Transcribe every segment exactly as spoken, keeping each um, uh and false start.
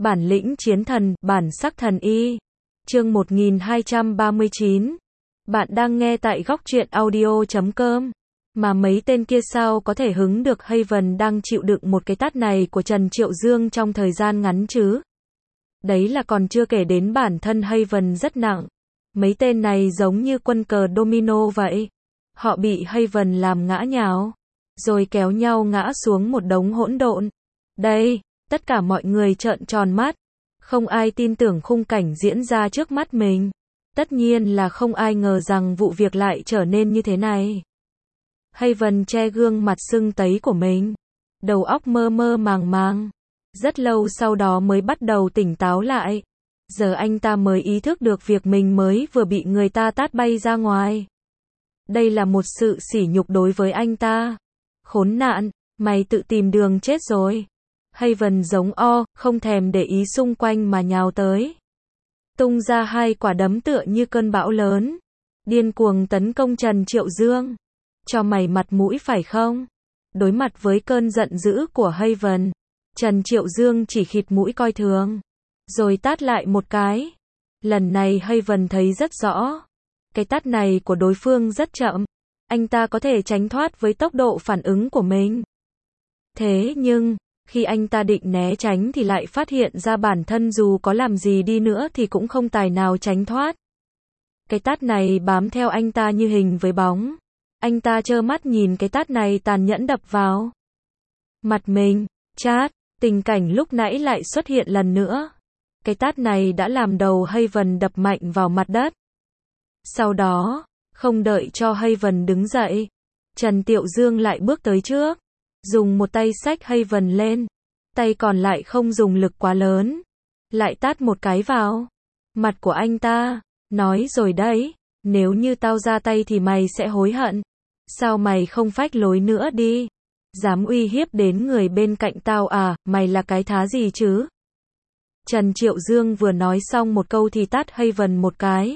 Bản lĩnh chiến thần, bản sắc thần y. Chương một nghìn hai trăm ba mươi chín. Bạn đang nghe tại góc truyện audio chấm com. Mà mấy tên kia sao có thể hứng được Haven đang chịu đựng một cái tát này của Trần Triệu Dương trong thời gian ngắn chứ? Đấy là còn chưa kể đến bản thân Haven rất nặng. Mấy tên này giống như quân cờ domino vậy. Họ bị Haven làm ngã nhào, rồi kéo nhau ngã xuống một đống hỗn độn. Đây, tất cả mọi người trợn tròn mắt. Không ai tin tưởng khung cảnh diễn ra trước mắt mình. Tất nhiên là không ai ngờ rằng vụ việc lại trở nên như thế này. Haven che gương mặt sưng tấy của mình, đầu óc mơ mơ màng màng. Rất lâu sau đó mới bắt đầu tỉnh táo lại. Giờ anh ta mới ý thức được việc mình mới vừa bị người ta tát bay ra ngoài. Đây là một sự sỉ nhục đối với anh ta. Khốn nạn, mày tự tìm đường chết rồi. Haven giống o, không thèm để ý xung quanh mà nhào tới. Tung ra hai quả đấm tựa như cơn bão lớn. Điên cuồng tấn công Trần Triệu Dương. Cho mày mặt mũi phải không? Đối mặt với cơn giận dữ của Haven, Trần Triệu Dương chỉ khịt mũi coi thường, rồi tát lại một cái. Lần này Haven thấy rất rõ. Cái tát này của đối phương rất chậm. Anh ta có thể tránh thoát với tốc độ phản ứng của mình. Thế nhưng, khi anh ta định né tránh thì lại phát hiện ra bản thân dù có làm gì đi nữa thì cũng không tài nào tránh thoát. Cái tát này bám theo anh ta như hình với bóng. Anh ta trơ mắt nhìn cái tát này tàn nhẫn đập vào mặt mình. Chát, tình cảnh lúc nãy lại xuất hiện lần nữa. Cái tát này đã làm đầu Haven đập mạnh vào mặt đất. Sau đó, không đợi cho Haven đứng dậy, Trần Triệu Dương lại bước tới trước, dùng một tay xách Haven lên, tay còn lại không dùng lực quá lớn, lại tát một cái vào mặt của anh ta. Nói rồi đấy, nếu như tao ra tay thì mày sẽ hối hận. Sao mày không phách lối nữa đi? Dám uy hiếp đến người bên cạnh tao à, mày là cái thá gì chứ? Trần Triệu Dương vừa nói xong một câu thì tát Haven một cái.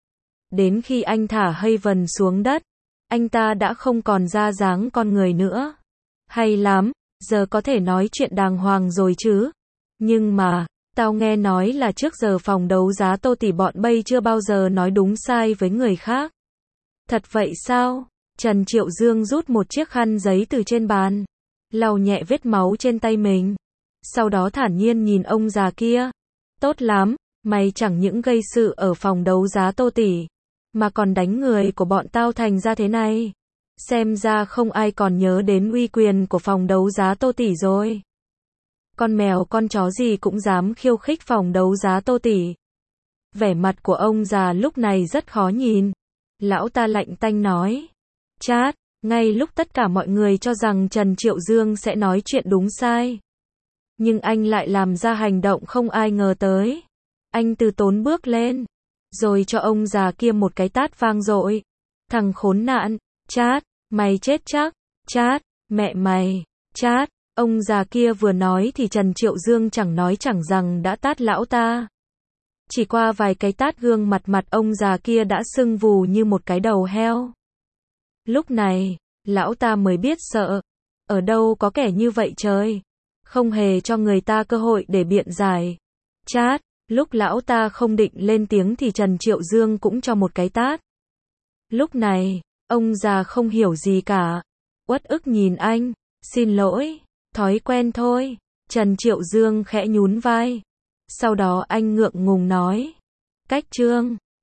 Đến khi anh thả Haven xuống đất, anh ta đã không còn ra dáng con người nữa. Hay lắm, giờ có thể nói chuyện đàng hoàng rồi chứ. Nhưng mà, tao nghe nói là trước giờ phòng đấu giá Tô Tỷ bọn bay chưa bao giờ nói đúng sai với người khác. Thật vậy sao? Trần Triệu Dương rút một chiếc khăn giấy từ trên bàn, lau nhẹ vết máu trên tay mình. Sau đó thản nhiên nhìn ông già kia. Tốt lắm, mày chẳng những gây sự ở phòng đấu giá Tô Tỷ, mà còn đánh người của bọn tao thành ra thế này. Xem ra không ai còn nhớ đến uy quyền của phòng đấu giá Tô Tỷ rồi. Con mèo con chó gì cũng dám khiêu khích phòng đấu giá Tô Tỷ. Vẻ mặt của ông già lúc này rất khó nhìn. Lão ta lạnh tanh nói. Chát, ngay lúc tất cả mọi người cho rằng Trần Triệu Dương sẽ nói chuyện đúng sai, nhưng anh lại làm ra hành động không ai ngờ tới. Anh từ tốn bước lên, rồi cho ông già kia một cái tát vang dội. Thằng khốn nạn, chát, mày chết chắc, chát, mẹ mày, chát. Ông già kia vừa nói thì Trần Triệu Dương chẳng nói chẳng rằng đã tát lão ta. Chỉ qua vài cái tát gương mặt mặt ông già kia đã sưng vù như một cái đầu heo. Lúc này, lão ta mới biết sợ. Ở đâu có kẻ như vậy trời. Không hề cho người ta cơ hội để biện giải. Chát, lúc lão ta không định lên tiếng thì Trần Triệu Dương cũng cho một cái tát. Lúc này, ông già không hiểu gì cả. Uất ức nhìn anh. Xin lỗi, thói quen thôi. Trần Triệu Dương khẽ nhún vai. Sau đó anh ngượng ngùng nói. Cách Trương.